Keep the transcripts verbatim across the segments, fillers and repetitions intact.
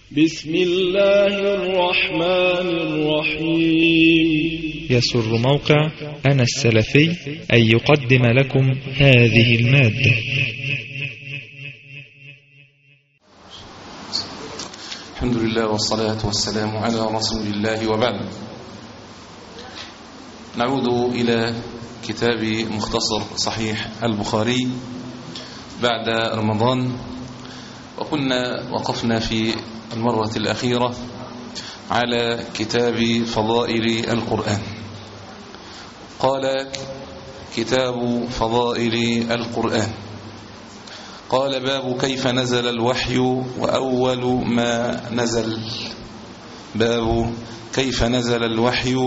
بسم الله الرحمن الرحيم. يسر موقع أنا السلفي أن يقدم لكم هذه المادة. الحمد لله والصلاة والسلام على رسول الله، وبعد. نعود إلى كتاب مختصر صحيح البخاري بعد رمضان، وكنا وقفنا في المرة الأخيرة على كتاب فضائل القرآن. قال كتاب فضائل القرآن، قال باب كيف نزل الوحي وأول ما نزل. باب كيف نزل الوحي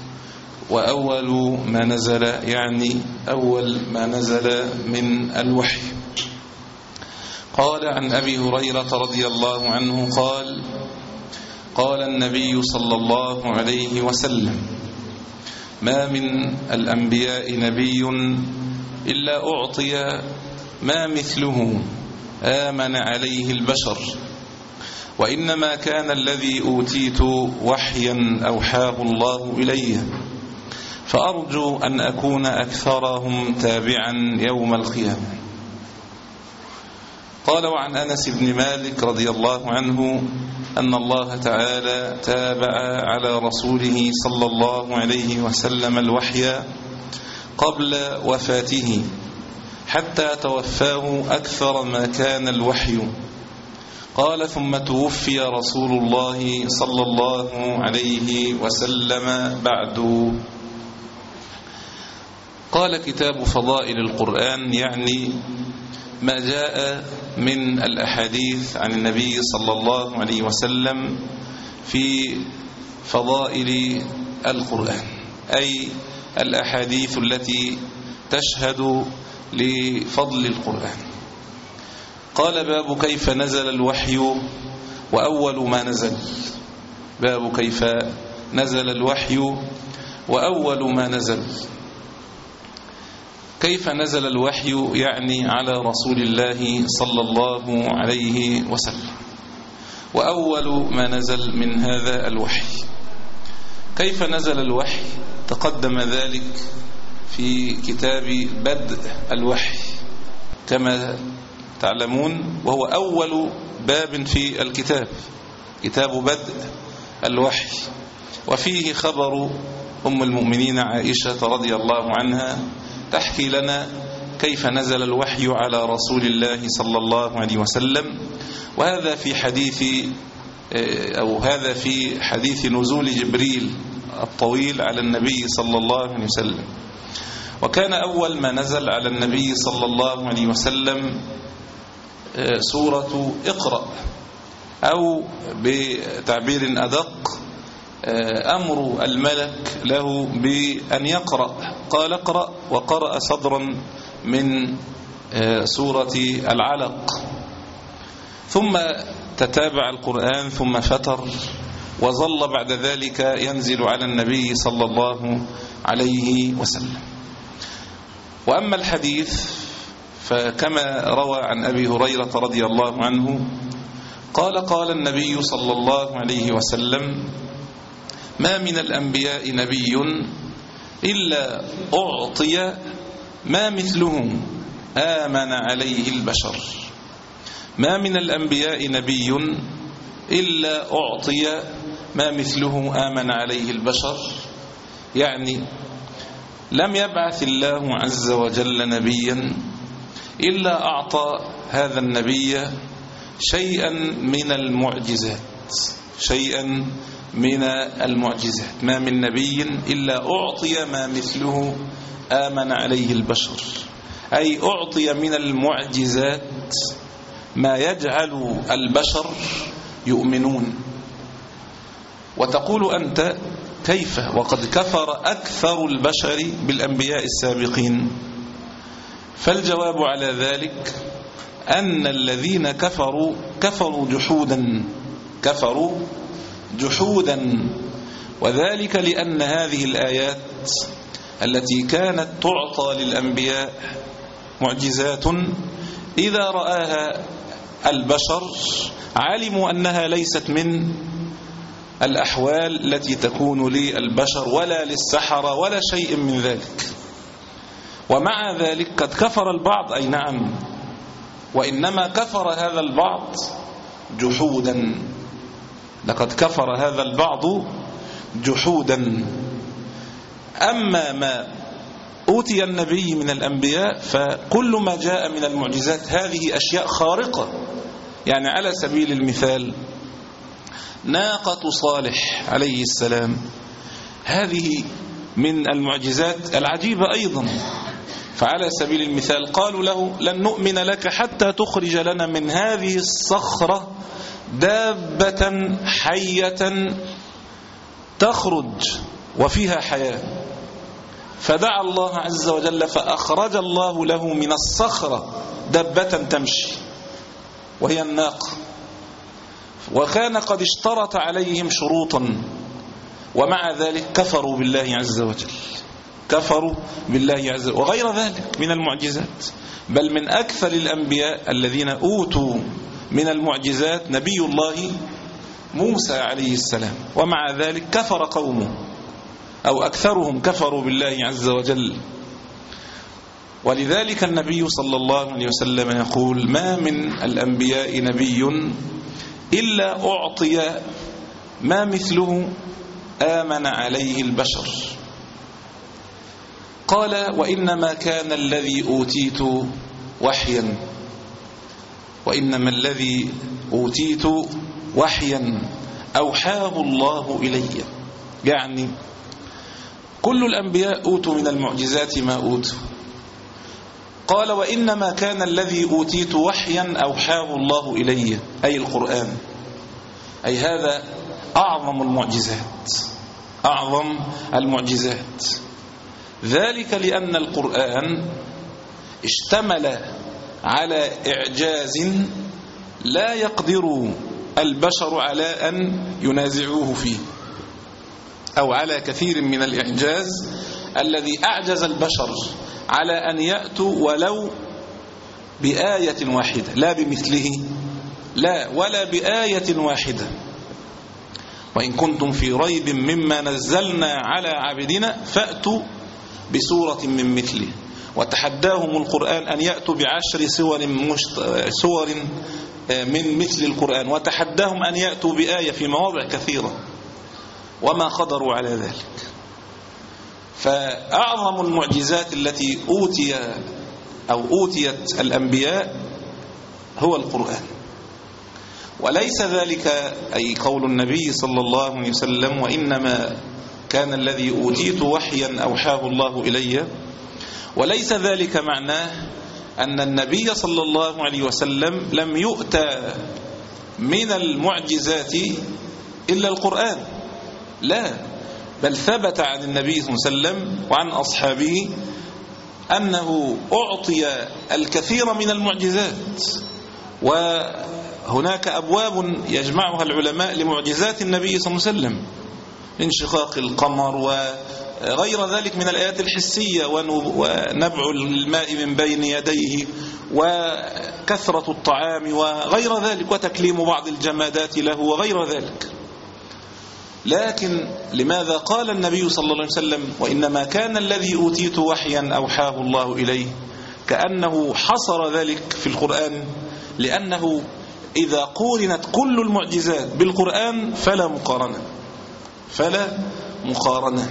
وأول ما نزل، يعني أول ما نزل من الوحي. قال عن أبي هريرة رضي الله عنه قال قال النبي صلى الله عليه وسلم: ما من الأنبياء نبي إلا أعطي ما مثله آمن عليه البشر، وإنما كان الذي أوتيت وحيا أوحاه الله إلي، فأرجو أن أكون أكثرهم تابعا يوم القيامة. قال وعن أنس بن مالك رضي الله عنه أن الله تعالى تابع على رسوله صلى الله عليه وسلم الوحي قبل وفاته حتى توفاه أكثر ما كان الوحي. قال ثم توفي رسول الله صلى الله عليه وسلم بعد. قال كتاب فضائل القرآن، يعني ما جاء من الأحاديث عن النبي صلى الله عليه وسلم في فضائل القرآن، أي الأحاديث التي تشهد لفضل القرآن. قال باب كيف نزل الوحي وأول ما نزل. باب كيف نزل الوحي وأول ما نزل. كيف نزل الوحي يعني على رسول الله صلى الله عليه وسلم، وأول ما نزل من هذا الوحي. كيف نزل الوحي تقدم ذلك في كتاب بدء الوحي كما تعلمون، وهو أول باب في الكتاب، كتاب بدء الوحي، وفيه خبر أم المؤمنين عائشة رضي الله عنها تحكي لنا كيف نزل الوحي على رسول الله صلى الله عليه وسلم. وهذا في حديث أو هذا في حديث نزول جبريل الطويل على النبي صلى الله عليه وسلم. وكان أول ما نزل على النبي صلى الله عليه وسلم سورة اقرأ، أو بتعبير أدق أمر الملك له بأن يقرأ، قال اقرأ، وقرأ صدرا من سورة العلق. ثم تتابع القرآن ثم فتر، وظل بعد ذلك ينزل على النبي صلى الله عليه وسلم. وأما الحديث فكما روى عن أبي هريرة رضي الله عنه قال قال النبي صلى الله عليه وسلم: ما من الأنبياء نبي إلا أعطي ما مثله آمن عليه البشر. ما من الأنبياء نبي إلا أعطي ما مثله آمن عليه البشر، يعني لم يبعث الله عز وجل نبيا إلا أعطى هذا النبي شيئا من المعجزات، شيئا من المعجزات. ما من نبي إلا أعطي ما مثله آمن عليه البشر، أي أعطي من المعجزات ما يجعل البشر يؤمنون. وتقول أنت: كيف وقد كفر أكثر البشر بالأنبياء السابقين؟ فالجواب على ذلك أن الذين كفروا كفروا جحودا كفروا جحودا وذلك لأن هذه الآيات التي كانت تعطى للأنبياء معجزات إذا رآها البشر علموا أنها ليست من الأحوال التي تكون للبشر ولا للسحرة ولا شيء من ذلك. ومع ذلك قد كفر البعض، أي نعم، وإنما كفر هذا البعض جحودا. لقد كفر هذا البعض جحودا. أما ما أوتي النبي من الأنبياء فكل ما جاء من المعجزات هذه أشياء خارقة. يعني على سبيل المثال ناقة صالح عليه السلام، هذه من المعجزات العجيبة أيضا. فعلى سبيل المثال قالوا له لن نؤمن لك حتى تخرج لنا من هذه الصخرة دابة حية تخرج وفيها حياة. فدعا الله عز وجل فأخرج الله له من الصخرة دابة تمشي وهي الناقة. وكان قد اشترط عليهم شروطا، ومع ذلك كفروا بالله عز وجل، كفروا بالله عز وجل. وغير ذلك من المعجزات. بل من أكثر الأنبياء الذين أوتوا من المعجزات نبي الله موسى عليه السلام، ومع ذلك كفر قومه أو أكثرهم كفروا بالله عز وجل. ولذلك النبي صلى الله عليه وسلم يقول ما من الأنبياء نبي إلا أعطي ما مثله آمن عليه البشر. قال وإنما كان الذي أوتيت وحيا وإنما الذي أوتيت وحيا أوحاه الله إلي. يعني كل الأنبياء أوتوا من المعجزات ما أوتوا. قال وإنما كان الذي أوتيت وحيا أوحاه الله إلي، أي القرآن، أي هذا أعظم المعجزات، أعظم المعجزات. ذلك لأن القرآن اشتمل على إعجاز لا يقدر البشر على أن ينازعوه فيه، أو على كثير من الإعجاز الذي أعجز البشر على أن يأتوا ولو بآية واحدة، لا بمثله، لا ولا بآية واحدة. وإن كنتم في ريب مما نزلنا على عبدنا فأتوا بسورة من مثله. وتحداهم القرآن أن يأتوا بعشر سور, مشت... سور من مثل القرآن، وتحداهم أن يأتوا بآية في مواضع كثيرة، وما قدروا على ذلك. فأعظم المعجزات التي أوتي أو أوتيت الأنبياء هو القرآن. وليس ذلك أي قول النبي صلى الله عليه وسلم وإنما كان الذي أوتيت وحيا أوحاه الله إلي، وليس ذلك معناه أن النبي صلى الله عليه وسلم لم يؤتى من المعجزات إلا القرآن، لا، بل ثبت عن النبي صلى الله عليه وسلم وعن أصحابه أنه أعطي الكثير من المعجزات. وهناك أبواب يجمعها العلماء لمعجزات النبي صلى الله عليه وسلم، انشقاق القمر وغير ذلك من الآيات الحسية، ونبع الماء من بين يديه، وكثرة الطعام وغير ذلك، وتكليم بعض الجمادات له وغير ذلك. لكن لماذا قال النبي صلى الله عليه وسلم وإنما كان الذي أوتيت وحيا أوحاه الله إليه؟ كأنه حصر ذلك في القرآن، لأنه إذا قورنت كل المعجزات بالقرآن فلا مقارنة، فلا مقارنة.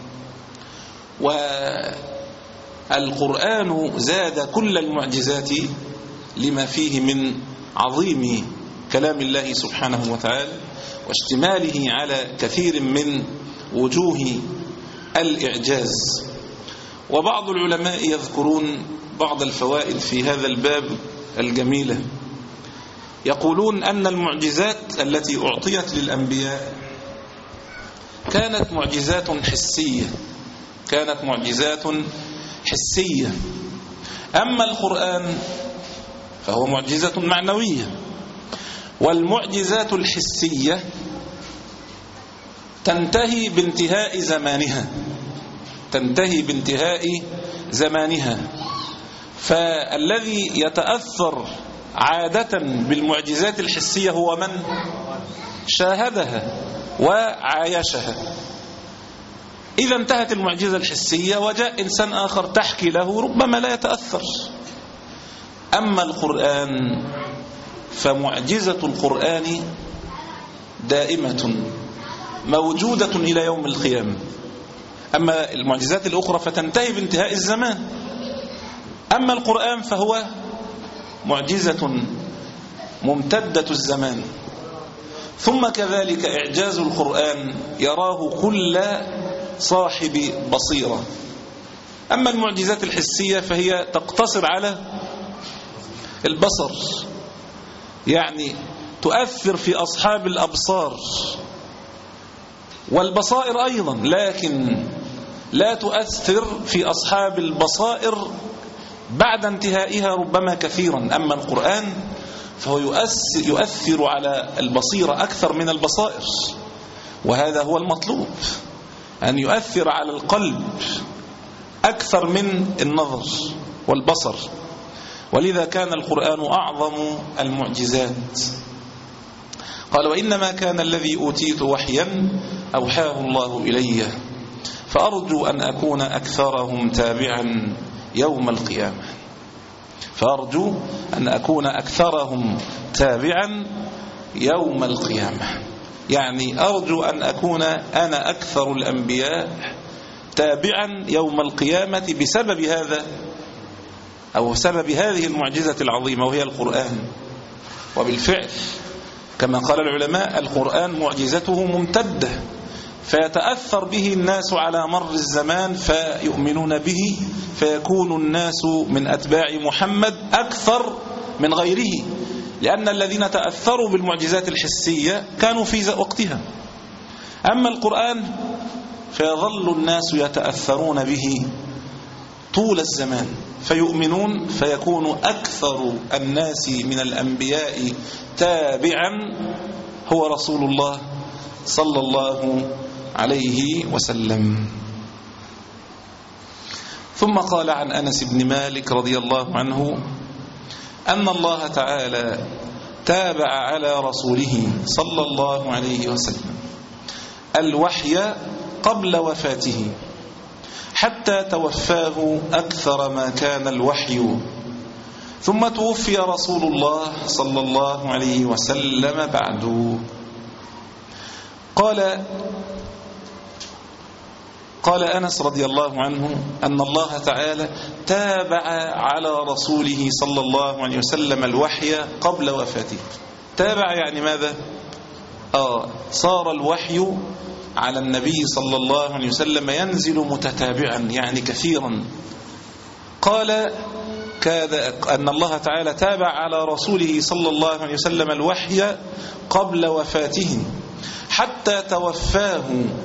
والقرآن زاد كل المعجزات لما فيه من عظيم كلام الله سبحانه وتعالى واشتماله على كثير من وجوه الإعجاز. وبعض العلماء يذكرون بعض الفوائد في هذا الباب الجميلة. يقولون أن المعجزات التي أعطيت للأنبياء كانت معجزات حسية، كانت معجزات حسية. أما القرآن فهو معجزة معنوية. والمعجزات الحسية تنتهي بانتهاء زمانها، تنتهي بانتهاء زمانها. فالذي يتأثر عادة بالمعجزات الحسية هو من شاهدها وعايشها. إذا انتهت المعجزة الحسية وجاء إنسان آخر تحكي له ربما لا يتأثر. أما القرآن فمعجزة القرآن دائمة موجودة إلى يوم القيامة. أما المعجزات الأخرى فتنتهي بانتهاء الزمان. أما القرآن فهو معجزة ممتدة الزمان. ثم كذلك إعجاز القرآن يراه كل صاحب بصيرة. أما المعجزات الحسية فهي تقتصر على البصر، يعني تؤثر في أصحاب الأبصار والبصائر أيضا، لكن لا تؤثر في أصحاب البصائر بعد انتهائها ربما كثيرا. أما القرآن فهو يؤثر, يؤثر على البصيرة أكثر من البصائر، وهذا هو المطلوب، أن يؤثر على القلب أكثر من النظر والبصر. ولذا كان القرآن أعظم المعجزات. قال: وإنما كان الذي أوتيت وحيا أوحاه الله إلي فأرجو أن أكون أكثرهم تابعا يوم القيامة. فأرجو أن أكون أكثرهم تابعا يوم القيامة، يعني أرجو أن أكون أنا أكثر الأنبياء تابعا يوم القيامة بسبب هذا أو سبب هذه المعجزة العظيمة وهي القرآن. وبالفعل كما قال العلماء القرآن معجزته ممتدة، فيتأثر به الناس على مر الزمان فيؤمنون به، فيكون الناس من أتباع محمد أكثر من غيره، لأن الذين تأثروا بالمعجزات الحسية كانوا في وقتها. أما القرآن فيظل الناس يتأثرون به طول الزمان فيؤمنون، فيكون أكثر الناس من الأنبياء تابعا هو رسول الله صلى الله عليه وسلم. ثم قال عن أنس بن مالك رضي الله عنه أن الله تعالى تابع على رسوله صلى الله عليه وسلم الوحي قبل وفاته حتى توفاه أكثر ما كان الوحي، ثم توفي رسول الله صلى الله عليه وسلم بعده. قال قال أنس رضي الله عنه أن الله تعالى تابع على رسوله صلى الله عليه وسلم الوحي قبل وفاته. تابع يعني ماذا؟ آه صار الوحي على النبي صلى الله عليه وسلم ينزل متتابعا يعني كثيرا. قال كاد أن الله تعالى تابع على رسوله صلى الله عليه وسلم الوحي قبل وفاته حتى توفاه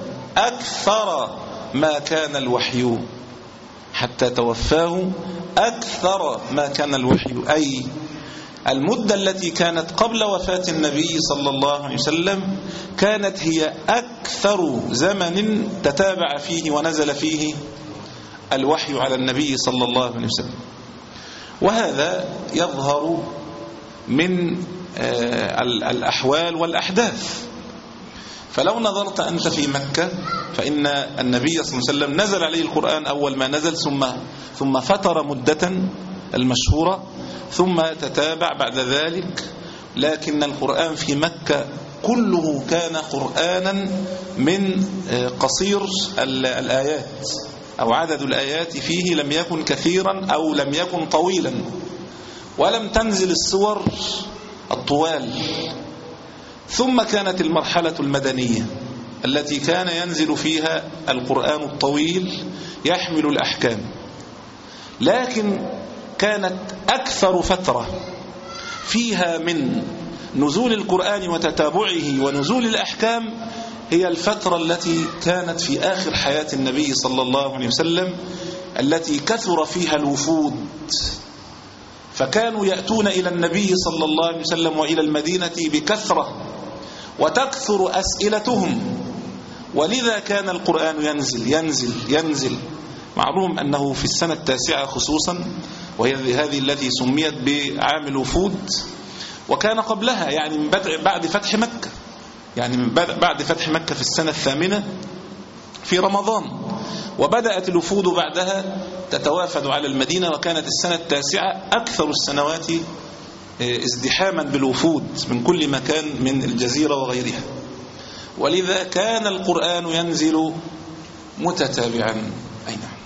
أكثر ما كان الوحي حتى توفاه أكثر ما كان الوحي، أي المدة التي كانت قبل وفاة النبي صلى الله عليه وسلم كانت هي أكثر زمن تتابع فيه ونزل فيه الوحي على النبي صلى الله عليه وسلم. وهذا يظهر من الأحوال والأحداث. فلو نظرت أنت في مكة فإن النبي صلى الله عليه وسلم نزل عليه القرآن أول ما نزل، ثم ثم فتر مدة المشهورة، ثم تتابع بعد ذلك. لكن القرآن في مكة كله كان قرآنا من قصير الآيات، أو عدد الآيات فيه لم يكن كثيرا أو لم يكن طويلا، ولم تنزل السور الطوال. ثم كانت المرحلة المدنية التي كان ينزل فيها القرآن الطويل يحمل الأحكام، لكن كانت أكثر فترة فيها من نزول القرآن وتتابعه ونزول الأحكام هي الفترة التي كانت في آخر حياة النبي صلى الله عليه وسلم، التي كثر فيها الوفود، فكانوا يأتون إلى النبي صلى الله عليه وسلم وإلى المدينة بكثرة وتكثر أسئلتهم، ولذا كان القرآن ينزل ينزل ينزل معلوم أنه في السنة التاسعة خصوصا، وهي هذه التي سميت بعام الوفود، وكان قبلها يعني من بعد فتح مكة، يعني من بعد فتح مكة في السنة الثامنة في رمضان، وبدأت الوفود بعدها تتوافد على المدينة، وكانت السنة التاسعة أكثر السنوات ازدحاما بالوفود من كل مكان من الجزيرة وغيرها، ولذا كان القرآن ينزل متتابعا. أي نعم.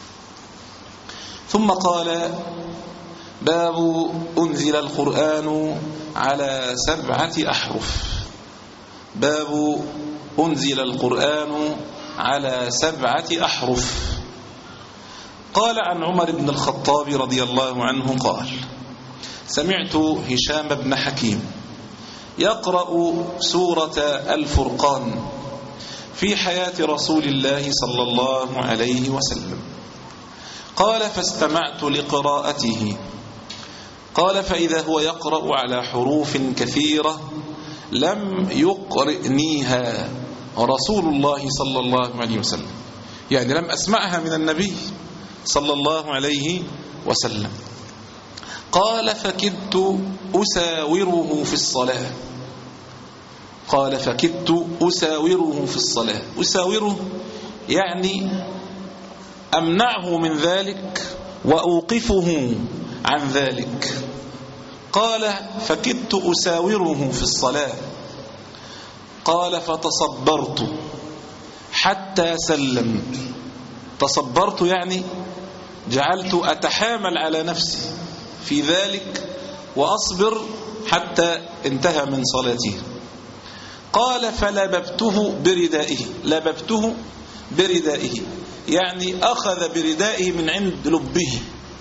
ثم قال: باب أنزل القرآن على سبعة أحرف. باب أنزل القرآن على سبعة أحرف. قال عن عمر بن الخطاب رضي الله عنه قال: سمعت هشام بن حكيم يقرأ سورة الفرقان في حياة رسول الله صلى الله عليه وسلم. قال: فاستمعت لقراءته. قال: فإذا هو يقرأ على حروف كثيرة لم يقرئنيها رسول الله صلى الله عليه وسلم، يعني لم أسمعها من النبي صلى الله عليه وسلم. قال: فكدت أساوره في الصلاة. قال: فكدت أساوره في الصلاة. أساوره يعني أمنعه من ذلك وأوقفه عن ذلك. قال: فكدت أساوره في الصلاة. قال: فتصبرت حتى سلم. تصبرت يعني جعلت أتحامل على نفسي في ذلك وأصبر حتى انتهى من صلاته. قال: فلببته بردائه. لببته بردائه يعني أخذ بردائه من عند لبه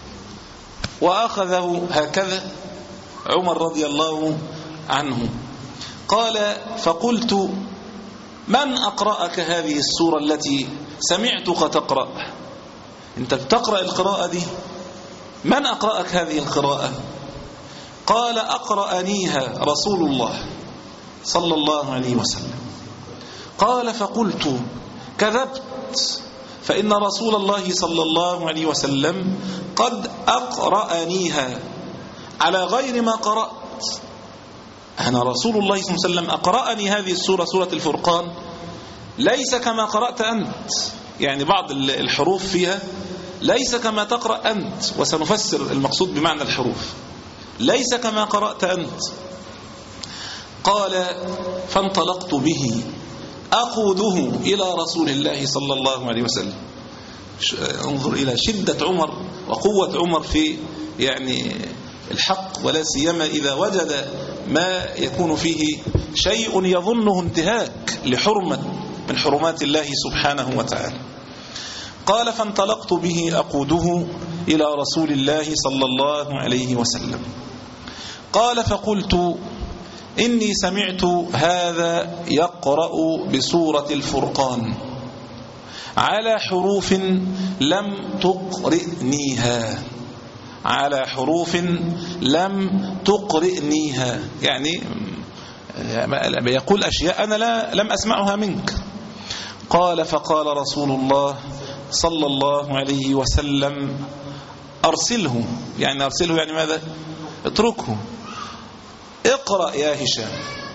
وأخذه هكذا عمر رضي الله عنه. قال: فقلت: من أقرأك هذه السورة التي سمعتك تقرأ؟ أنت بتقرأ القراءة دي، من أقرأك هذه القراءة؟ قال: أقرأنيها رسول الله صلى الله عليه وسلم. قال: فقلت: كذبت، فإن رسول الله صلى الله عليه وسلم قد أقرأنيها على غير ما قرأت. أنا رسول الله صلى الله عليه وسلم أقرأني هذه السورة، سورة الفرقان، ليس كما قرأت أنت، يعني بعض الحروف فيها ليس كما تقرأ أنت، وسنفسر المقصود بمعنى الحروف، ليس كما قرأت أنت. قال: فانطلقت به أقوده إلى رسول الله صلى الله عليه وسلم. انظر إلى شدة عمر وقوة عمر في يعني الحق، ولا سيما إذا وجد ما يكون فيه شيء يظنه انتهاك لحرمة من حرمات الله سبحانه وتعالى. قال: فانطلقت به أقوده إلى رسول الله صلى الله عليه وسلم. قال: فقلت: إني سمعت هذا يقرأ بسورة الفرقان على حروف لم تقرئنيها. على حروف لم تقرئنيها يعني يقول أشياء أنا لا لم أسمعها منك. قال: فقال رسول الله صلى الله عليه وسلم: أرسله. يعني أرسله يعني ماذا؟ اتركه، اقرأ يا هشام.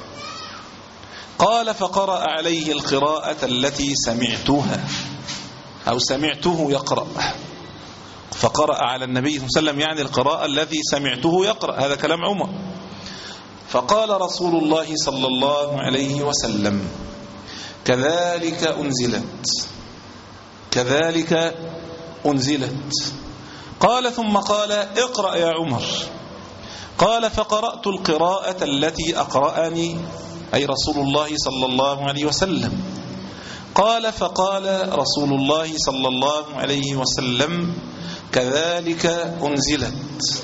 قال: فقرأ عليه القراءة التي سمعتها أو سمعته يقرأ. فقرأ على النبي صلى الله عليه وسلم يعني القراءة التي سمعته يقرأ، هذا كلام عمر. فقال رسول الله صلى الله عليه وسلم: كذلك أنزلت. كذلك أنزلت. قال: ثم قال: اقرأ يا عمر. قال: فقرأت القراءة التي أقرأني أي رسول الله صلى الله عليه وسلم. قال: فقال رسول الله صلى الله عليه وسلم: كذلك أنزلت.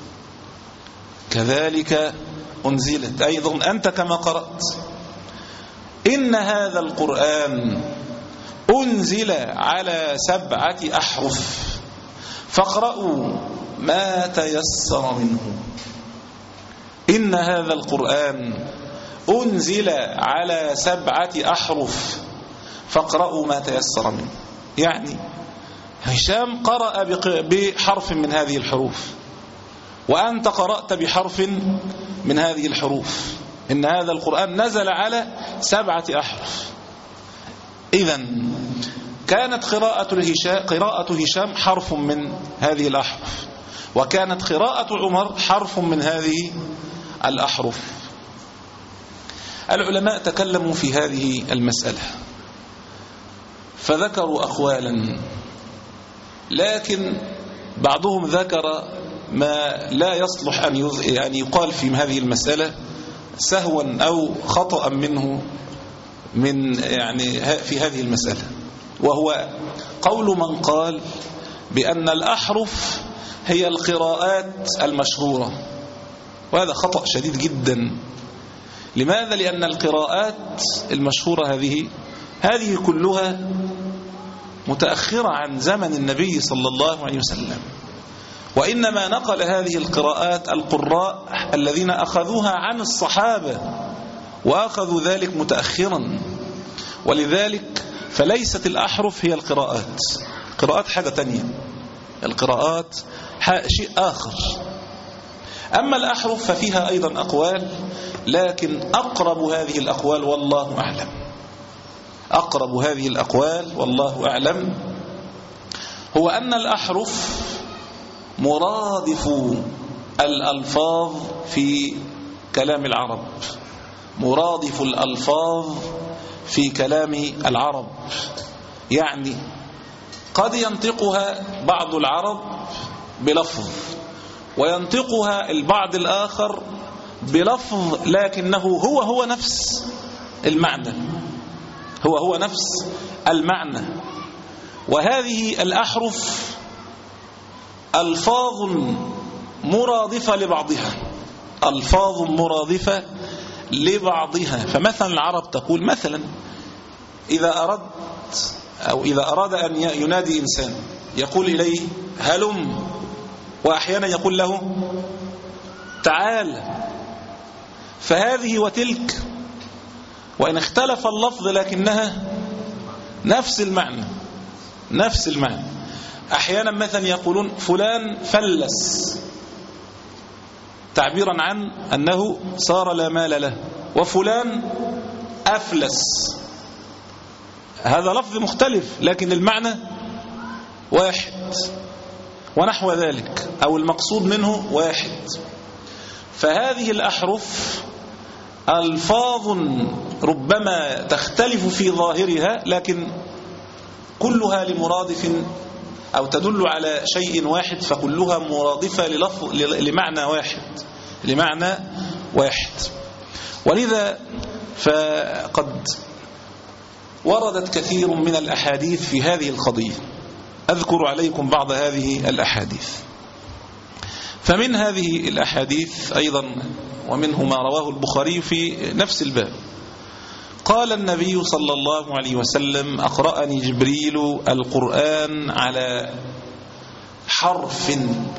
كذلك أنزلت أيضا أنت كما قرأت. إن هذا القرآن أنزل على سبعة أحرف فاقرأوا ما تيسر منه. إن هذا القرآن أنزل على سبعة أحرف فاقرأوا ما تيسر منه. يعني هشام قرأ بحرف من هذه الحروف، وأنت قرأت بحرف من هذه الحروف. إن هذا القرآن نزل على سبعة أحرف. إذن كانت قراءة هشام قراءة هشام حرف من هذه الأحرف، وكانت قراءة عمر حرف من هذه الأحرف. العلماء تكلموا في هذه المسألة فذكروا أقوالا، لكن بعضهم ذكر ما لا يصلح أن يعني يقال في هذه المسألة سهوا أو خطأ منه من يعني في هذه المسألة، وهو قول من قال بأن الأحرف هي القراءات المشهورة، وهذا خطأ شديد جدا. لماذا؟ لأن القراءات المشهورة هذه هذه كلها متأخرة عن زمن النبي صلى الله عليه وسلم، وإنما نقل هذه القراءات القراء الذين أخذوها عن الصحابة، وأخذوا ذلك متأخرا. ولذلك فليست الأحرف هي القراءات، قراءات حاجة تانية، القراءات شيء آخر. أما الأحرف ففيها أيضا أقوال، لكن أقرب هذه الأقوال والله أعلم أقرب هذه الأقوال والله أعلم هو أن الأحرف مرادف الألفاظ في كلام العرب، مرادف الألفاظ في كلام العرب. يعني قد ينطقها بعض العرب بلفظ، وينطقها البعض الآخر بلفظ لكنه هو هو نفس المعنى، هو هو نفس المعنى. وهذه الأحرف ألفاظ مرادفة لبعضها، ألفاظ مرادفة لبعضها. فمثلا العرب تقول مثلا إذا أردت أو إذا أراد أن ينادي إنسان يقول إليه هلم، وأحيانا يقول له تعال. فهذه وتلك وإن اختلف اللفظ لكنها نفس المعنى، نفس المعنى. أحيانا مثلا يقولون فلان فلس، تعبيرا عن أنه صار لا مال له، وفلان أفلس، هذا لفظ مختلف لكن المعنى واحد، ونحو ذلك، أو المقصود منه واحد. فهذه الأحرف ألفاظ ربما تختلف في ظاهرها، لكن كلها لمرادف أو تدل على شيء واحد، فكلها مرادفة للفظ لمعنى واحد لمعنى واحد. ولذا فقد وردت كثير من الأحاديث في هذه القضية. أذكر عليكم بعض هذه الأحاديث. فمن هذه الأحاديث أيضا ومنه ما رواه البخاري في نفس الباب، قال النبي صلى الله عليه وسلم أقرأني جبريل القرآن على حرف،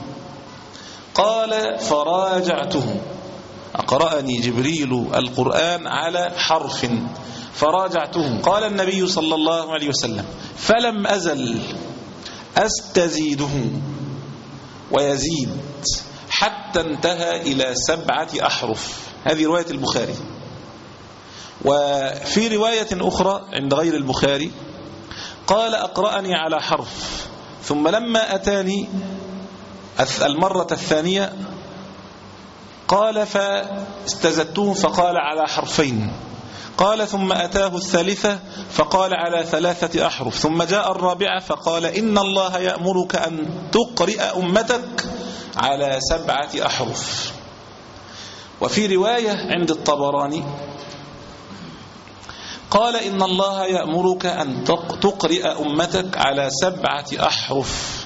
قال فراجعته. أقرأني جبريل القرآن على حرف فراجعته. قال النبي صلى الله عليه وسلم فلم أزل أستزيده ويزيد حتى انتهى إلى سبعة أحرف. هذه رواية البخاري. وفي رواية أخرى عند غير البخاري قال أقرأني على حرف، ثم لما أتاني المرة الثانية قال فاستزدته فقال على حرفين، قال ثم أتاه الثالثة فقال على ثلاثة أحرف، ثم جاء الرابعة فقال إن الله يأمرك أن تقرئ أمتك على سبعة أحرف. وفي رواية عند الطبراني قال إن الله يأمرك أن تقرئ أمتك على سبعة أحرف،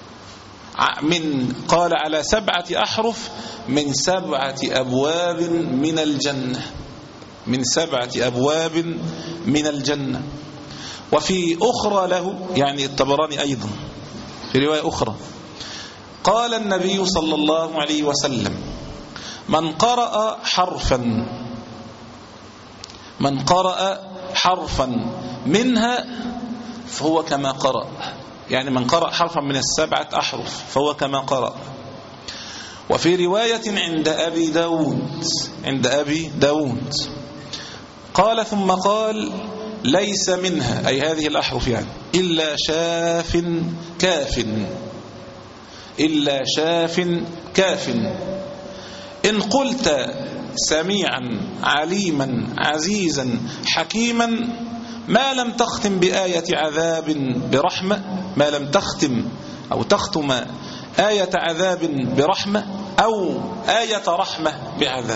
من قال على سبعة أحرف من سبعة أبواب من الجنة، من سبعة أبواب من الجنة. وفي أخرى له يعني الطبراني أيضا في رواية أخرى قال النبي صلى الله عليه وسلم من قرأ حرفا من قرأ حرفا منها فهو كما قرأ، يعني من قرأ حرفا من السبعة أحرف فهو كما قرأ. وفي رواية عند أبي داود عند أبي داود قال ثم قال ليس منها أي هذه الأحرف يعني إلا شاف كاف إلا شاف كاف إن قلت سميعا عليما عزيزا حكيما ما لم تختم بآية عذاب برحمة ما لم تختم أو تختم آية عذاب برحمة أو آية رحمة بعذاب.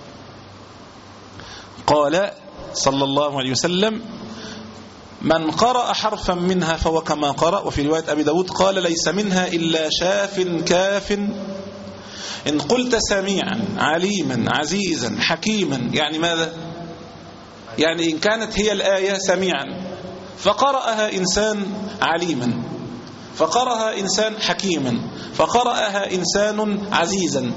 قال صلى الله عليه وسلم من قرأ حرفا منها فهو كما قرأ. وفي رواية أبي داود قال ليس منها إلا شاف كاف إن قلت سميعا عليما عزيزا حكيما يعني ماذا؟ يعني إن كانت هي الآية سميعا فقرأها إنسان عليما فقرأها إنسان حكيما فقرأها إنسان عزيزا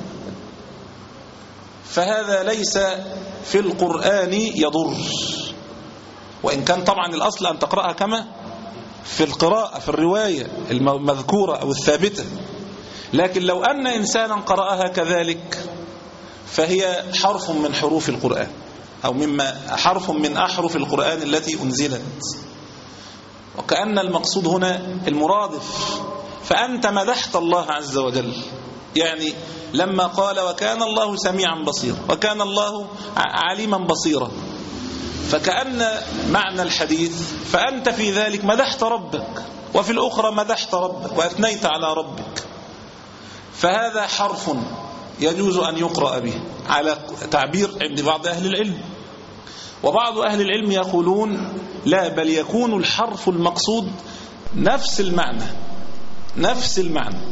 فهذا ليس في القرآن يضر، وإن كان طبعا الأصل أن تقرأها كما في القراءة في الرواية المذكورة أو الثابتة، لكن لو أن إنسانا قرأها كذلك فهي حرف من حروف القرآن أو مما حرف من أحرف القرآن التي أنزلت، وكأن المقصود هنا المرادف. فأنت مدحت الله عز وجل، يعني لما قال وكان الله سميعا بصيرا وكان الله عليما بصيرا، فكأن معنى الحديث فأنت في ذلك مدحت ربك وفي الأخرى مدحت ربك وأثنيت على ربك، فهذا حرف يجوز أن يقرأ به على تعبير عند بعض أهل العلم. وبعض أهل العلم يقولون لا، بل يكون الحرف المقصود نفس المعنى نفس المعنى.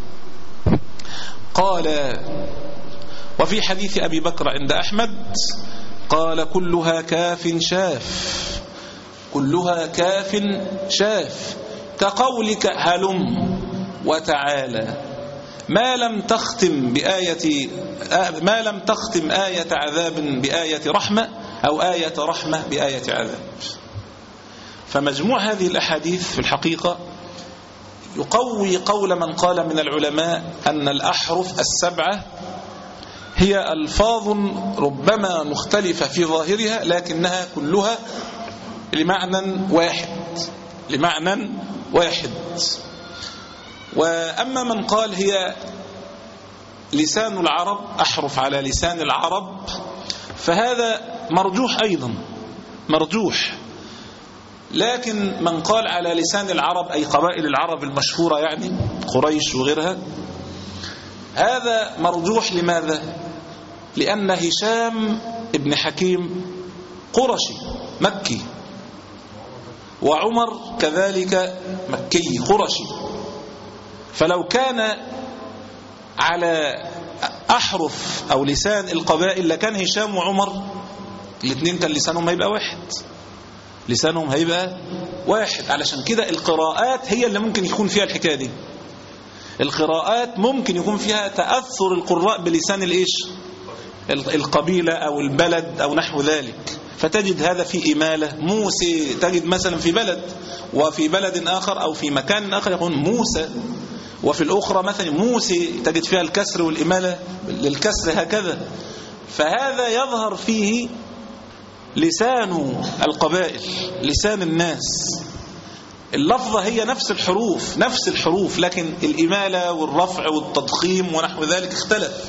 قال وفي حديث أبي بكر عند أحمد قال كلها كاف شاف كلها كاف شاف كقولك هلم وتعالى ما لم تختم بآية ما لم تختم آية عذاب بآية رحمة أو آية رحمة بآية عذاب. فمجموع هذه الأحاديث في الحقيقة يقوي قول من قال من العلماء أن الأحرف السبعة هي ألفاظ ربما مختلفة في ظاهرها لكنها كلها لمعنى واحد لمعنى واحد. وأما من قال هي لسان العرب أحرف على لسان العرب فهذا مرجوح أيضا مرجوح، لكن من قال على لسان العرب أي قبائل العرب المشهورة يعني قريش وغيرها هذا مرجوح. لماذا؟ لأن هشام ابن حكيم قرشي مكي وعمر كذلك مكي قرشي، فلو كان على أحرف أو لسان القبائل لكان هشام وعمر الاثنين كان لسانهم هيبقى واحد لسانهم هيبقى واحد علشان كده القراءات هي اللي ممكن يكون فيها الحكاية دي. القراءات ممكن يكون فيها تأثر القراء بلسان الإيش القبيلة أو البلد أو نحو ذلك، فتجد هذا في إمالة موسى تجد مثلا في بلد وفي بلد آخر أو في مكان آخر يقول موسى، وفي الأخرى مثلا موسى تجد فيها الكسر والإمالة للكسر هكذا. فهذا يظهر فيه لسان القبائل لسان الناس، اللفظة هي نفس الحروف نفس الحروف لكن الإمالة والرفع والتضخيم ونحو ذلك اختلف.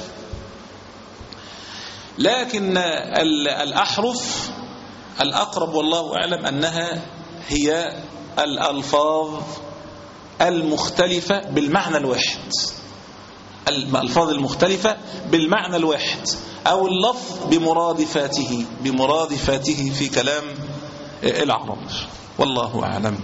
لكن الأحرف الأقرب والله أعلم أنها هي الألفاظ المختلفة بالمعنى الواحد الألفاظ المختلفة بالمعنى الواحد أو اللفظ بمرادفاته بمرادفاته في كلام العرب والله أعلم.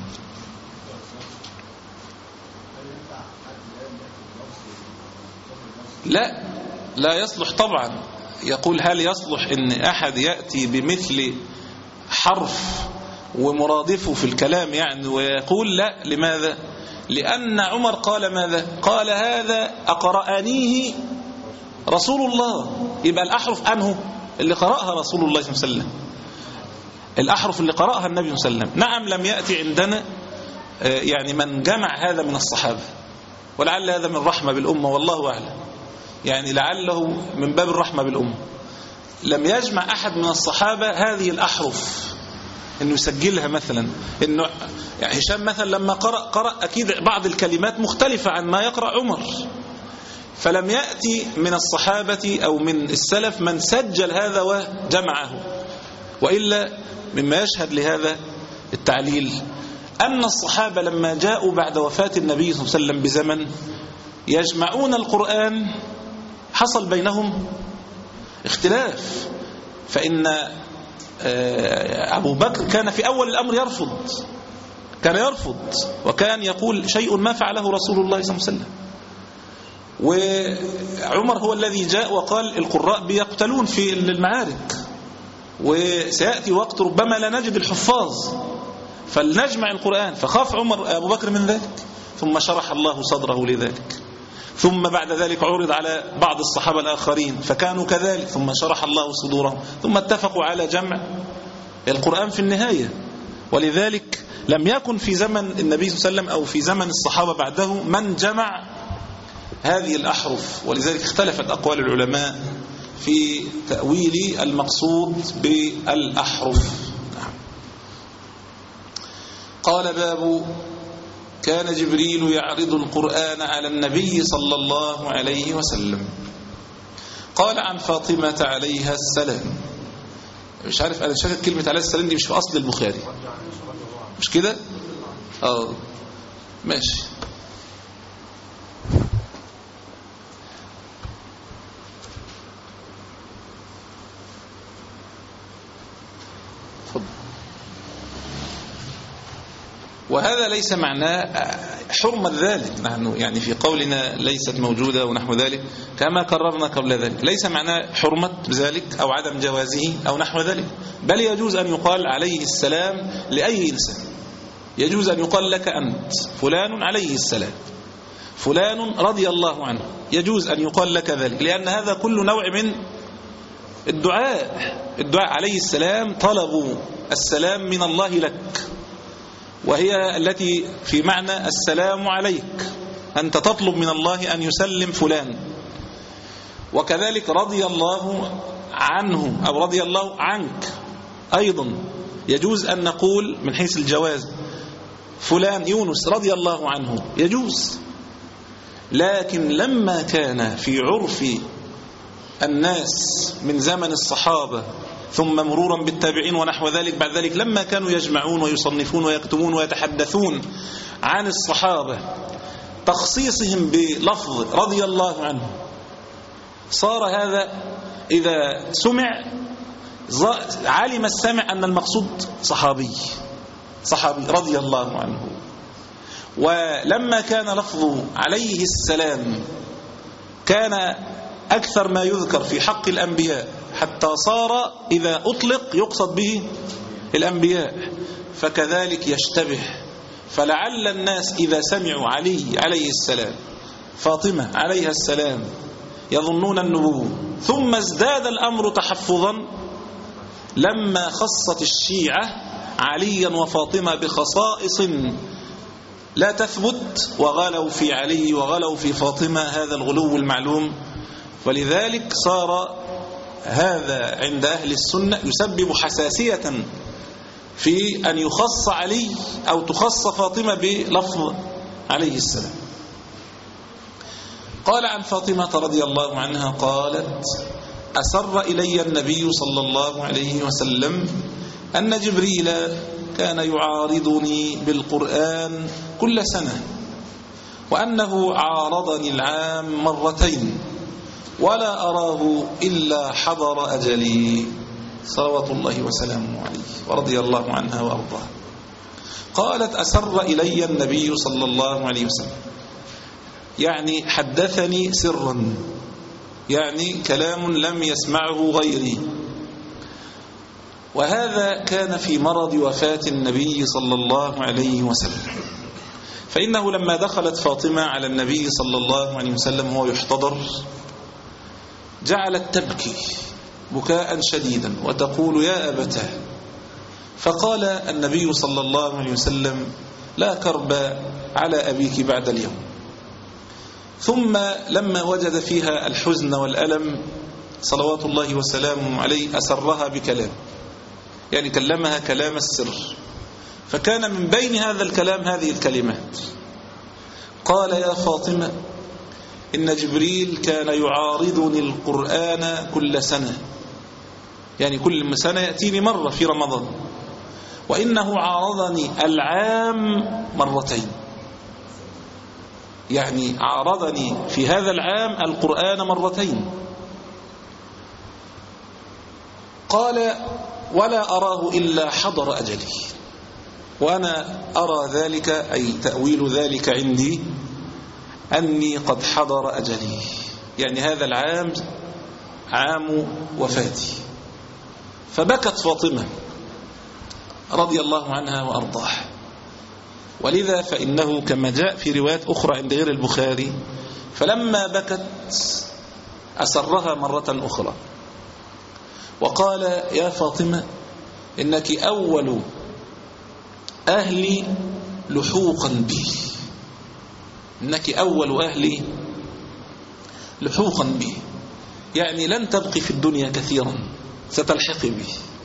لا لا يصلح طبعا. يقول هل يصلح ان احد يأتي بمثل حرف ومرادفه في الكلام يعني ويقول لا؟ لماذا؟ لأن عمر قال ماذا؟ قال هذا أقرأنيه رسول الله. يبقى الأحرف أنه اللي قرأها رسول الله صلى الله عليه وسلم الأحرف اللي قرأها النبي صلى الله عليه وسلم. نعم لم يأتي عندنا يعني من جمع هذا من الصحابة، ولعل هذا من رحمة بالأمة والله أعلم، يعني لعله من باب الرحمة بالأمة. لم يجمع أحد من الصحابة هذه الأحرف إنه يسجلها، مثلا إنه يعني هشام مثلا لما قرأ قرأ أكيد بعض الكلمات مختلفة عن ما يقرأ عمر، فلم يأتي من الصحابة أو من السلف من سجل هذا وجمعه. وإلا مما يشهد لهذا التعليل أن الصحابة لما جاءوا بعد وفاة النبي صلى الله عليه وسلم بزمن يجمعون القرآن حصل بينهم اختلاف. فإن أبو بكر كان في أول الأمر يرفض، كان يرفض وكان يقول شيء ما فعله رسول الله صلى الله عليه وسلم. وعمر هو الذي جاء وقال القراء بيقتلون في المعارك، وسيأتي وقت ربما لا نجد الحفاظ فلنجمع القرآن، فخاف عمر أبو بكر من ذلك، ثم شرح الله صدره لذلك. ثم بعد ذلك عرض على بعض الصحابة الآخرين فكانوا كذلك، ثم شرح الله صدورهم، ثم اتفقوا على جمع القرآن في النهاية. ولذلك لم يكن في زمن النبي صلى الله عليه وسلم أو في زمن الصحابة بعده من جمع هذه الأحرف، ولذلك اختلفت أقوال العلماء في تأويل المقصود بالأحرف. قال باب كان جبريل يعرض القرآن على النبي صلى الله عليه وسلم. قال عن فاطمة عليها السلام، مش عارف أنا شاكك كلمة عليها السلام دي مش في أصل البخاري، مش كده؟ اه ماشي. وهذا ليس معناه حرمة ذلك، نحن يعني في قولنا ليست موجودة ونحو ذلك كما قررنا قبل ذلك، ليس معناه حرمة ذلك أو عدم جوازه أو نحو ذلك، بل يجوز أن يقال عليه السلام لأي إنسان. يجوز أن يقال لك أنت فلان عليه السلام، فلان رضي الله عنه، يجوز أن يقال لك ذلك، لأن هذا كل نوع من الدعاء. الدعاء عليه السلام طلب السلام من الله لك، وهي التي في معنى السلام عليك، أنت تطلب من الله أن يسلم فلان. وكذلك رضي الله عنه أو رضي الله عنك أيضا يجوز أن نقول من حيث الجواز فلان يونس رضي الله عنه، يجوز. لكن لما كان في عرف الناس من زمن الصحابة ثم مرورا بالتابعين ونحو ذلك، بعد ذلك لما كانوا يجمعون ويصنفون ويكتبون ويتحدثون عن الصحابة تخصيصهم بلفظ رضي الله عنه، صار هذا إذا سمع علم السامع أن المقصود صحابي صحابي رضي الله عنه. ولما كان لفظ عليه السلام كان أكثر ما يذكر في حق الأنبياء، حتى صار إذا أطلق يقصد به الأنبياء، فكذلك يشتبه. فلعل الناس إذا سمعوا علي عليه السلام فاطمة عليها السلام يظنون النبوة، ثم ازداد الأمر تحفظا لما خصت الشيعة عليا وفاطمة بخصائص لا تثبت، وغلوا في علي وغلوا في فاطمة هذا الغلو المعلوم. ولذلك صار هذا عند أهل السنة يسبب حساسية في أن يخص علي أو تخص فاطمة بلفظ عليه السلام. قال عن فاطمة رضي الله عنها قالت أسر إلي النبي صلى الله عليه وسلم أن جبريل كان يعارضني بالقرآن كل سنة، وأنه عارضني العام مرتين، ولا أراه إلا حضر أجلي صلوات الله وسلامه عليه ورضي الله عنها وأرضاها. قالت أسر إلي النبي صلى الله عليه وسلم، يعني حدثني سرا، يعني كلام لم يسمعه غيري. وهذا كان في مرض وفاة النبي صلى الله عليه وسلم، فإنه لما دخلت فاطمة على النبي صلى الله عليه وسلم وهو يحتضر جعلت تبكي بكاء شديدا وتقول يا أبتاه. فقال النبي صلى الله عليه وسلم لا كرب على أبيك بعد اليوم. ثم لما وجد فيها الحزن والألم صلوات الله وسلامه عليه أسرها بكلام، يعني كلمها كلام السر، فكان من بين هذا الكلام هذه الكلمات: قال يا فاطمة إن جبريل كان يعارضني القرآن كل سنة، يعني كل سنة يأتيني مرة في رمضان، وإنه عارضني العام مرتين، يعني عارضني في هذا العام القرآن مرتين. قال ولا أراه إلا حضر أجلي، وأنا أرى ذلك أي تأويل ذلك عندي أني قد حضر أجلي، يعني هذا العام عام وفاتي. فبكت فاطمة رضي الله عنها وأرضاها، ولذا فإنه كما جاء في روايات أخرى عند غير البخاري: فلما بكت أسرها مرة أخرى وقال يا فاطمة إنك أول أهلي لحوقا بي، إنك أول أهلي لحوقا بي، يعني لن تبقي في الدنيا كثيرا، ستلحقي بي.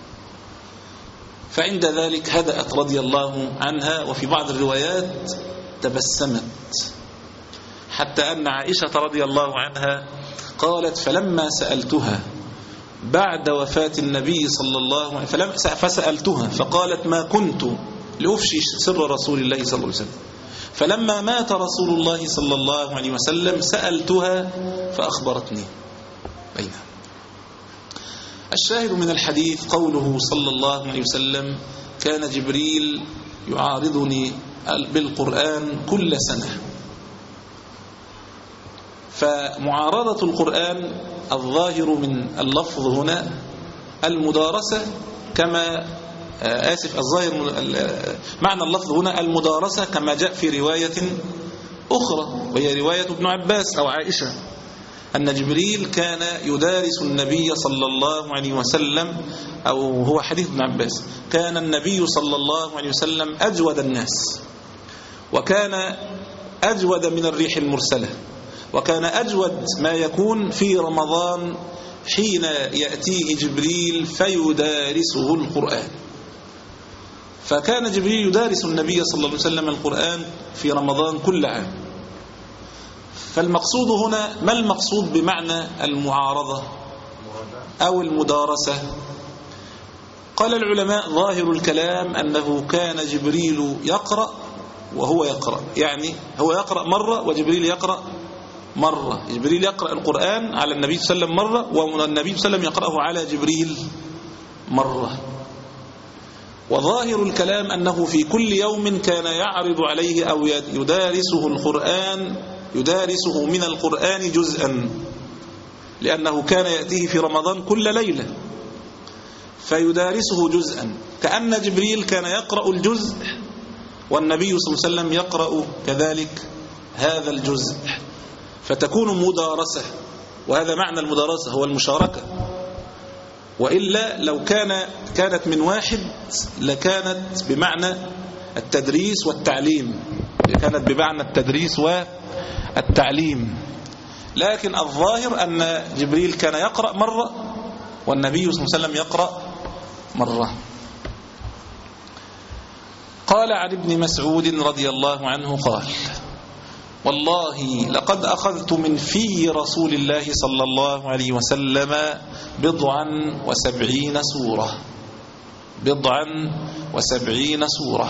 فعند ذلك هدأت رضي الله عنها، وفي بعض الروايات تبسمت، حتى أن عائشة رضي الله عنها قالت: فلما سألتها بعد وفاة النبي صلى الله عليه وسلم فسألتها فقالت: ما كنت لأفشي سر رسول الله صلى الله عليه وسلم، فلما مات رسول الله صلى الله عليه وسلم سألتها فأخبرتني. أين الشاهد من الحديث؟ قوله صلى الله عليه وسلم: كان جبريل يعارضني بالقرآن كل سنة. فمعارضة القرآن الظاهر من اللفظ هنا المدارسة، كما آسف الظاهر معنى اللفظ هنا المدارسة كما جاء في رواية أخرى، وهي رواية ابن عباس أو عائشة، أن جبريل كان يدارس النبي صلى الله عليه وسلم، أو هو حديث ابن عباس: كان النبي صلى الله عليه وسلم أجود الناس، وكان أجود من الريح المرسلة، وكان أجود ما يكون في رمضان حين يأتيه جبريل فيدارسه القرآن. فكان جبريل يدارس النبي صلى الله عليه وسلم القرآن في رمضان كل عام. فالمقصود هنا، ما المقصود بمعنى المعارضة أو المدارسة؟ قال العلماء: ظاهر الكلام أنه كان جبريل يقرأ وهو يقرأ، يعني هو يقرأ مرة وجبريل يقرأ مرة، جبريل يقرأ القرآن على النبي صلى الله عليه وسلم مرة، والنبي صلى الله عليه وسلم يقرأه على جبريل مرة. وظاهر الكلام أنه في كل يوم كان يعرض عليه أو يدارسه القرآن، يدارسه من القرآن جزءا، لأنه كان يأتيه في رمضان كل ليلة فيدارسه جزءا، كأن جبريل كان يقرأ الجزء والنبي صلى الله عليه وسلم يقرأ كذلك هذا الجزء، فتكون مدارسة. وهذا معنى المدارسة، هو المشاركة. وإلا لو كان كانت من واحد لكانت بمعنى التدريس والتعليم، كانت بمعنى التدريس والتعليم. لكن الظاهر أن جبريل كان يقرأ مرة والنبي صلى الله عليه وسلم يقرأ مرة. قال عن ابن مسعود رضي الله عنه قال: والله لقد أخذت من في رسول الله صلى الله عليه وسلم بضعا وسبعين سورة، بضعا وسبعين سورة.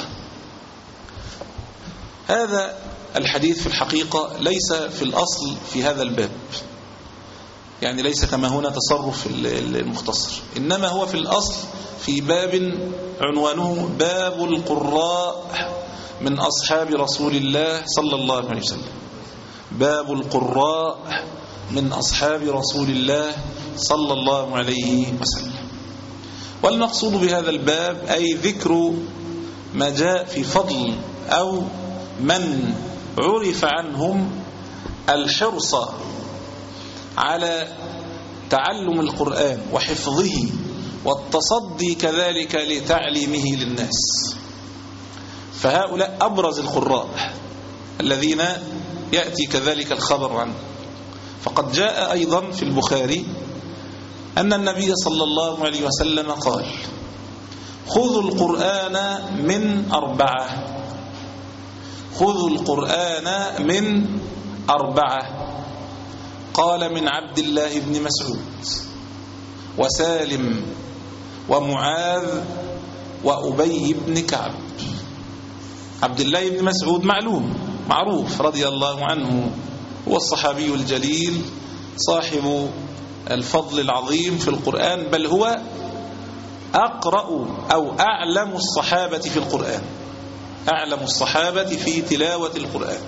هذا الحديث في الحقيقة ليس في الأصل في هذا الباب، يعني ليس كما هنا تصرف المختصر، إنما هو في الأصل في باب عنوانه باب القراء من أصحاب رسول الله صلى الله عليه وسلم، باب القراء من أصحاب رسول الله صلى الله عليه وسلم. والمقصود بهذا الباب أي ذكر ما جاء في فضل أو من عرف عنهم الحرص على تعلم القرآن وحفظه والتصدي كذلك لتعليمه للناس. فهؤلاء أبرز القراء الذين يأتي كذلك الخبر عنه. فقد جاء أيضا في البخاري أن النبي صلى الله عليه وسلم قال: خذوا القرآن من أربعة خذوا القرآن من أربعة قال: من عبد الله بن مسعود وسالم ومعاذ وأبي بن كعب. عبد الله بن مسعود معلوم معروف رضي الله عنه، هو الصحابي الجليل صاحب الفضل العظيم في القرآن، بل هو أقرأ أو أعلم الصحابة في القرآن، أعلم الصحابة في تلاوة القرآن،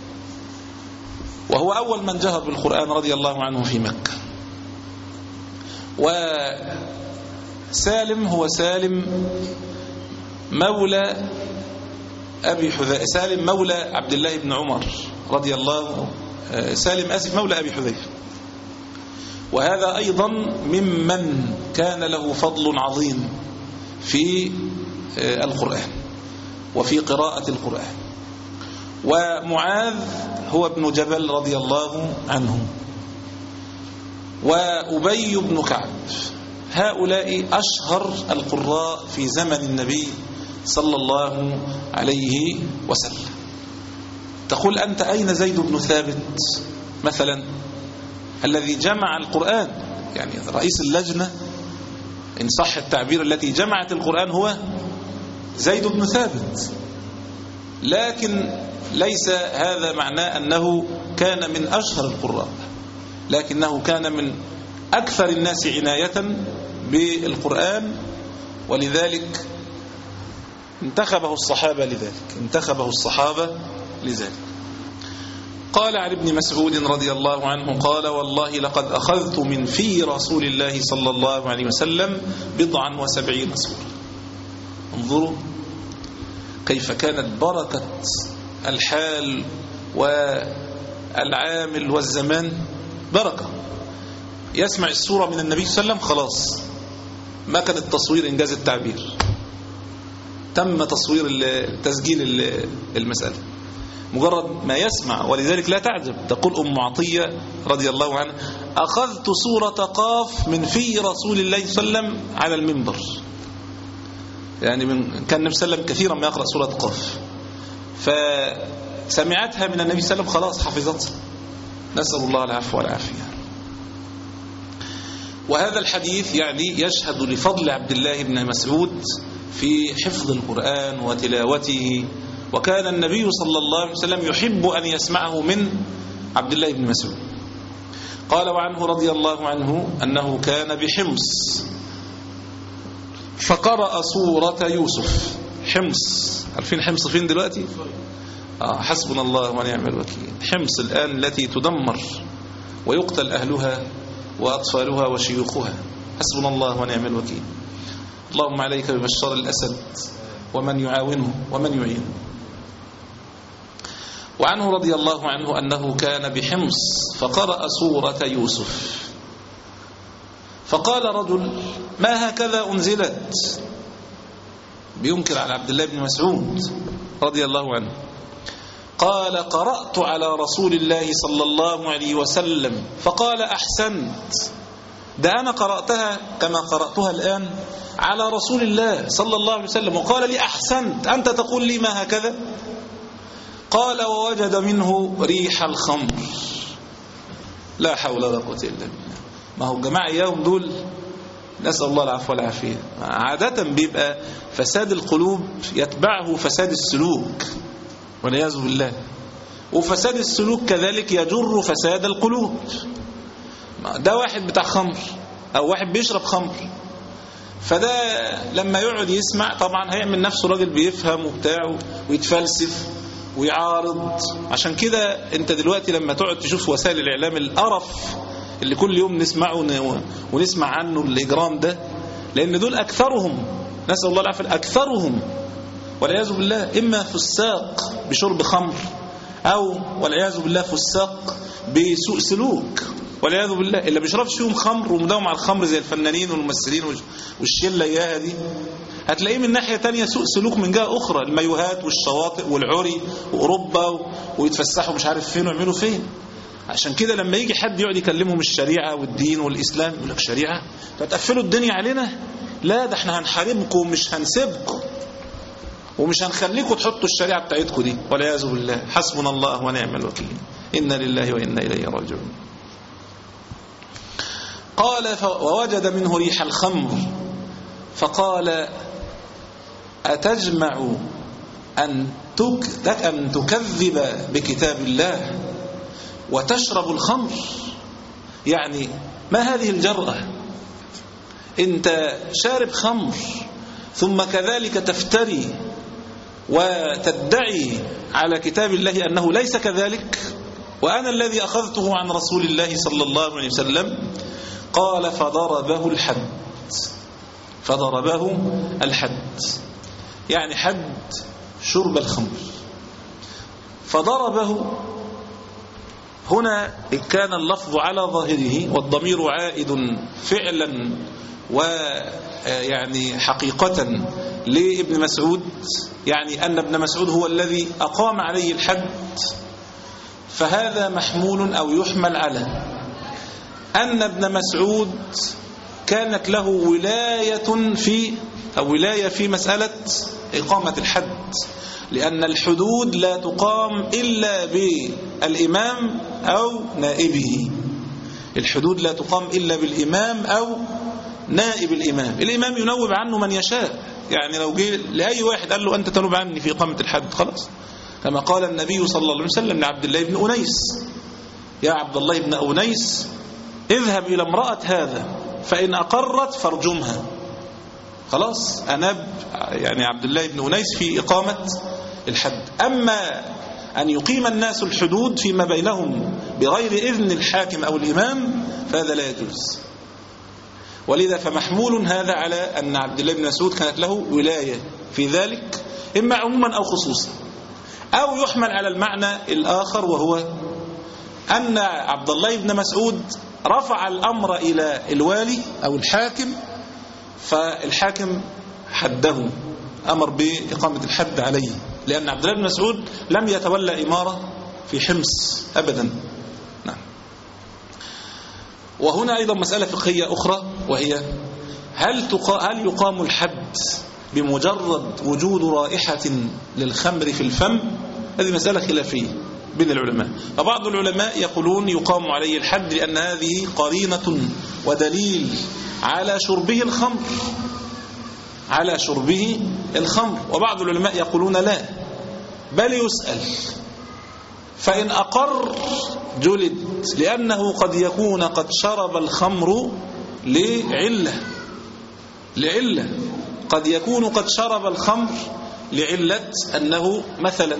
وهو أول من جهر بالقرآن رضي الله عنه في مكة. وسالم هو سالم مولى أبي حذيفة، سالم مولى عبد الله بن عمر رضي الله سالم أسف مولى أبي حذيفة، وهذا أيضا ممن كان له فضل عظيم في القرآن وفي قراءة القرآن. ومعاذ هو ابن جبل رضي الله عنه، وأبي بن كعب. هؤلاء أشهر القراء في زمن النبي صلى الله عليه وسلم. تقول أنت أين زيد بن ثابت مثلا الذي جمع القرآن؟ يعني رئيس اللجنة إن صح التعبير التي جمعت القرآن هو زيد بن ثابت، لكن ليس هذا معناه أنه كان من أشهر القراء، لكنه كان من أكثر الناس عناية بالقرآن، ولذلك انتخبه الصحابة لذلك انتخبه الصحابة لذلك. قال عن ابن مسعود رضي الله عنه قال: والله لقد أخذت من في رسول الله صلى الله عليه وسلم بضعا وسبعين سورة. انظروا كيف كانت بركة الحال والعامل والزمان، بركة. يسمع السورة من النبي صلى الله عليه وسلم خلاص ما كان التصوير إنجاز التعبير، تم تصوير تسجيل المسألة مجرد ما يسمع. ولذلك لا تعجب تقول أم عطية رضي الله عنها: أخذت سورة قاف من في رسول الله صلى الله عليه وسلم على المنبر. يعني من كان النبي صلى الله عليه وسلم كثيرا ما يقرأ سورة قاف، فسمعتها من النبي صلى الله عليه وسلم خلاص حفظتها، نسأل الله العفو والعافية. وهذا الحديث يعني يشهد لفضل عبد الله بن مسعود في حفظ القرآن وتلاوته، وكان النبي صلى الله عليه وسلم يحب أن يسمعه من عبد الله بن مسعود. قال: وعنه رضي الله عنه أنه كان بحمص فقرأ سورة يوسف. حمص، عارفين حمص فين دلوقتي؟ آه حسبنا الله ونعم الوكيل. حمص الآن التي تدمر ويقتل أهلها وأطفالها وشيوخها، حسبنا الله ونعم الوكيل. اللهم عليك ببشار الأسد ومن يعاونه ومن يعينه. وعنه رضي الله عنه أنه كان بحمص فقرأ سورة يوسف، فقال رجل: ما هكذا أنزلت؟ بينكر على عبد الله بن مسعود رضي الله عنه. قال: قرأت على رسول الله صلى الله عليه وسلم فقال: أحسنت. ده أنا قرأتها كما قرأتها الآن على رسول الله صلى الله عليه وسلم، وقال لي: أحسنت، أنت تقول لي ما هكذا؟ قال: ووجد منه ريح الخمر. لا حول ولا قوة إلا بالله. ما هو الجماعة إياهم دول نسأل الله العفو والعافية، عادة بيبقى فساد القلوب يتبعه فساد السلوك والعياذ بالله، وفساد السلوك كذلك يجر فساد القلوب. ده واحد بتاع خمر أو واحد بيشرب خمر، فده لما يقعد يسمع طبعا هيعمل نفسه راجل بيفهم وبتاعه ويتفلسف ويعارض. عشان كده انت دلوقتي لما تقعد تشوف وسائل الإعلام القرف اللي كل يوم نسمعه ونسمع عنه الإجرام ده، لأن دول أكثرهم نسأل الله العافية أكثرهم والعياذ بالله إما فساق بشرب خمر، أو والعياذ بالله فساق بسوء سلوك والعياذ بالله. اللي بيشربش فيهم خمر ومداوم على الخمر زي الفنانين والممثلين والشلة إياها دي، هتلاقيه من ناحية تانية سوء سلوك من جهة أخرى، المايوهات والشواطئ والعري وأوروبا ويتفسحوا مش عارف فين ويعملوا فين. عشان كده لما يجي حد يقعد يكلمهم الشريعة والدين والإسلام يقول لك شريعة فتقفلوا الدنيا علينا؟ لا، ده احنا هنحاربكم ومش هنسيبكم ومش هنخليكم تحطوا الشريعة بتاعتكم دي، والعياذ بالله. حسبنا الله ونعم الوكيل، إنا لله وإنا إليه راجعون. قال ووجد منه ريح الخمر فقال أتجمع أن أن تكذب بكتاب الله وتشرب الخمر؟ يعني ما هذه الجرأة؟ أنت شارب خمر ثم كذلك تفتري وتدعي على كتاب الله أنه ليس كذلك، وأنا الذي أخذته عن رسول الله صلى الله عليه وسلم. قال فضربه الحد، فضربه الحد يعني حد شرب الخمر. فضربه هنا كان اللفظ على ظاهره والضمير عائد فعلا ويعني حقيقة لابن مسعود، يعني أن ابن مسعود هو الذي أقام عليه الحد. فهذا محمول أو يحمل على أن ابن مسعود كانت له ولاية في أو ولاية في مسألة إقامة الحد، لأن الحدود لا تقام إلا بالإمام أو نائبه. الحدود لا تقام إلا بالإمام أو نائب الإمام. الإمام ينوب عنه من يشاء، يعني لو جه لأي واحد قال له أنت تنوب عني في إقامة الحد خلاص، كما قال النبي صلى الله عليه وسلم لعبد الله بن أنيس: يا عبد الله بن أنيس اذهب إلى امرأة هذا فإن أقرت فارجمها. خلاص أناب يعني عبد الله بن أنيس في إقامة الحد. أما أن يقيم الناس الحدود فيما بينهم بغير إذن الحاكم أو الإمام فهذا لا يجوز. ولذا فمحمول هذا على أن عبد الله بن مسعود كانت له ولاية في ذلك، إما عموما أو خصوصا، أو يحمل على المعنى الآخر وهو أن عبد الله بن مسعود رفع الأمر إلى الوالي أو الحاكم، فالحاكم حده، أمر بإقامة الحد عليه، لأن عبد الله بن مسعود لم يتولى إمارة في حمص أبدا. نعم. وهنا أيضا مسألة فقهية أخرى، وهي هل هل يقام الحد بمجرد وجود رائحة للخمر في الفم؟ هذه مسألة خلافية بين العلماء. فبعض العلماء يقولون يقام عليه الحد لأن هذه قرينة ودليل على شربه الخمر، على شربه الخمر. وبعض العلماء يقولون لا، بل يسأل، فإن أقر جلد، لأنه قد يكون قد شرب الخمر لعلة لعلة قد يكون قد شرب الخمر لعلة أنه مثلا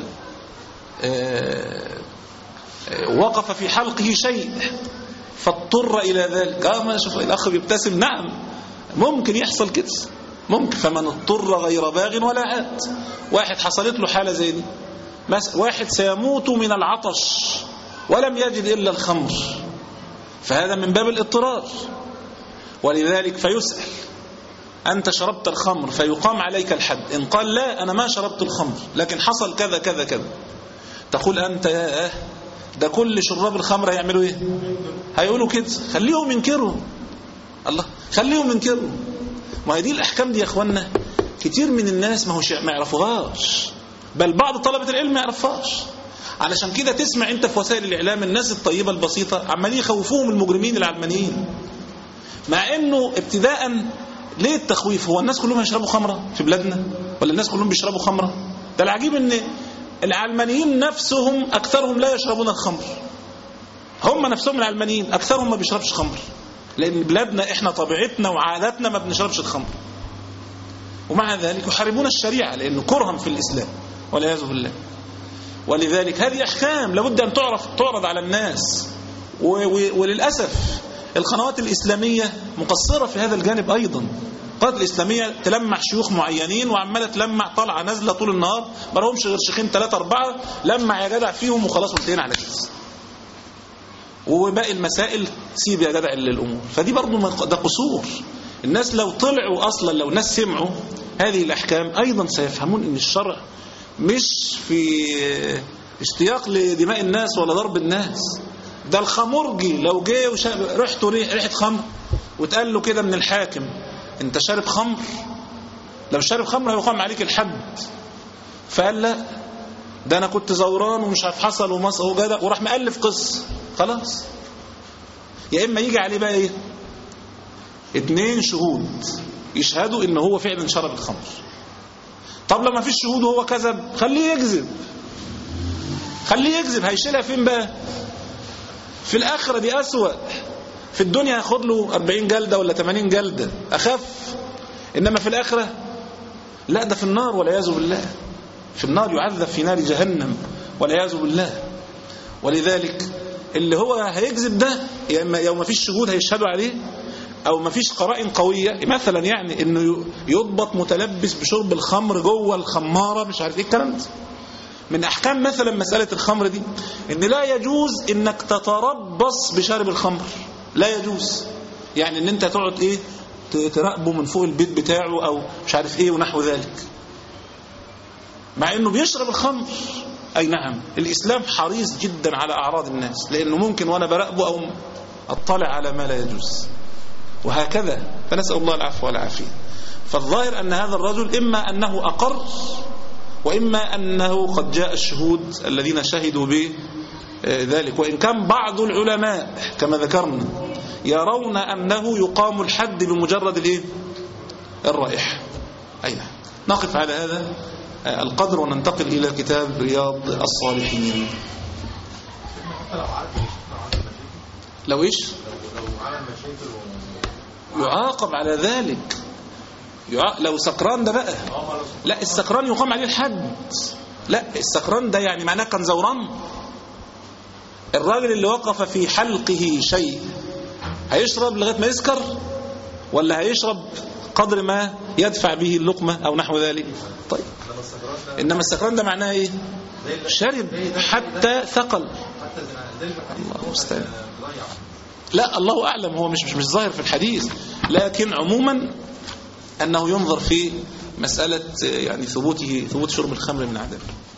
وقف في حلقه شيء فاضطر إلى ذلك. آه ما شوف الأخ بيبتسم، نعم ممكن يحصل كده، ممكن. فمن اضطر غير باغ ولا عاد. واحد حصلت له حالة زي دي، واحد سيموت من العطش ولم يجد إلا الخمر، فهذا من باب الاضطرار. ولذلك فيسأل: أنت شربت الخمر فيقام عليك الحد. إن قال لا أنا ما شربت الخمر لكن حصل كذا كذا كذا، تقول أنت يا ده كل شراب الخمر هيعملوا إيه؟ هيقولوا كده، خليهم ينكروا. الله، خليهم ينكروا. ما هي دي الأحكام دي يا أخوانا كتير من الناس ما هوش ما يعرفوهاش، بل بعض طلبة العلم ما يعرفهاش. علشان كده تسمع أنت في وسائل الإعلام الناس الطيبة البسيطة عمالين يخوفوهم المجرمين العلمانيين، مع أنه ابتداء ليه التخويف؟ هو الناس كلهم هيشربوا خمرة في بلادنا ولا الناس كلهم بيشربوا خمرة؟ ده العجيب ان العلمانيين نفسهم اكثرهم لا يشربون الخمر، هم نفسهم العلمانيين اكثرهم ما بيشربش خمر، لان بلادنا احنا طبيعتنا وعاداتنا ما بنشربش الخمر، ومع ذلك يحاربون الشريعة لانه كرها في الاسلام والعياذ بالله. ولذلك هذه احكام لابد ان تعرف تعرض على الناس، وللاسف القنوات الإسلامية مقصرة في هذا الجانب أيضا. القنوات الإسلامية تلمع شيوخ معينين وعمالة تلمع طالعة نازلة طول النهار، ما لهمش غير شيخين ثلاثة أربعة، لمع يا جدع فيهم وخلاص وانتهينا على كده، وباقي المسائل سيب يا جدع للأمور. فدي برضو ده قصور. الناس لو طلعوا أصلا، لو ناس سمعوا هذه الأحكام أيضا سيفهمون أن الشرع مش في اشتياق لدماء الناس ولا ضرب الناس. ده الخمرجي لو جه ريحته ريحة خمر وتقال له كده من الحاكم انت شارب خمر، لو شارب خمر هيقام عليك الحد، فقال لا ده انا كنت زوران ومش عارف حصل ومصر وجدع، وراح مألف قصة، خلاص. يا اما يجي عليه بقى ايه، اتنين شهود يشهدوا ان هو فعلا شرب الخمر. طب لو ما فيش شهود وهو كذب، خليه يكذب، خليه يكذب. هيشيلها فين بقى؟ في الآخرة دي أسوأ. في الدنيا هياخد له أربعين جلدة ولا ثمانين جلدة أخف، إنما في الآخرة لا، ده في النار والعياذ بالله، في النار يعذب في نار جهنم والعياذ بالله. ولذلك اللي هو هيكذب ده يا إما يوم ما فيش شهود هيشهدوا عليه، أو ما فيش قرائن قوية، مثلا يعني إنه يضبط متلبس بشرب الخمر جوه الخمارة، مش عارف إيه الكلام ده. من أحكام مثلا مسألة الخمر دي إن لا يجوز إنك تتربص بشرب الخمر، لا يجوز. يعني إن أنت تقعد إيه تراقبه من فوق البيت بتاعه أو مش عارف إيه ونحو ذلك، مع إنه بيشرب الخمر. أي نعم، الإسلام حريص جدا على أعراض الناس، لأنه ممكن وأنا براقبه أو أطلع على ما لا يجوز، وهكذا. فنسأل الله العفو والعافية. فالظاهر أن هذا الرجل إما أنه أقر، وإما أنه قد جاء الشهود الذين شهدوا بذلك. وإن كان بعض العلماء كما ذكرنا يرون أنه يقام الحد بمجرد الإيه؟ الرائحة. أي نعم. نقف على هذا القدر وننتقل إلى كتاب رياض الصالحين. لو إيش يعاقب على ذلك، لو سكران ده بقى، لا السكران يقام عليه الحد. لا السكران ده يعني معناه كان زوران. الراجل اللي وقف في حلقه شيء هيشرب لغاية ما يسكر، ولا هيشرب قدر ما يدفع به اللقمة أو نحو ذلك؟ طيب، إنما السكران ده معناه إيه؟ شرب حتى ثقل. الله مستعان. لا الله أعلم، هو مش مش ظاهر في الحديث، لكن عموما أنه ينظر في مسألة يعني ثبوته ثبوت شرب الخمر من عدم.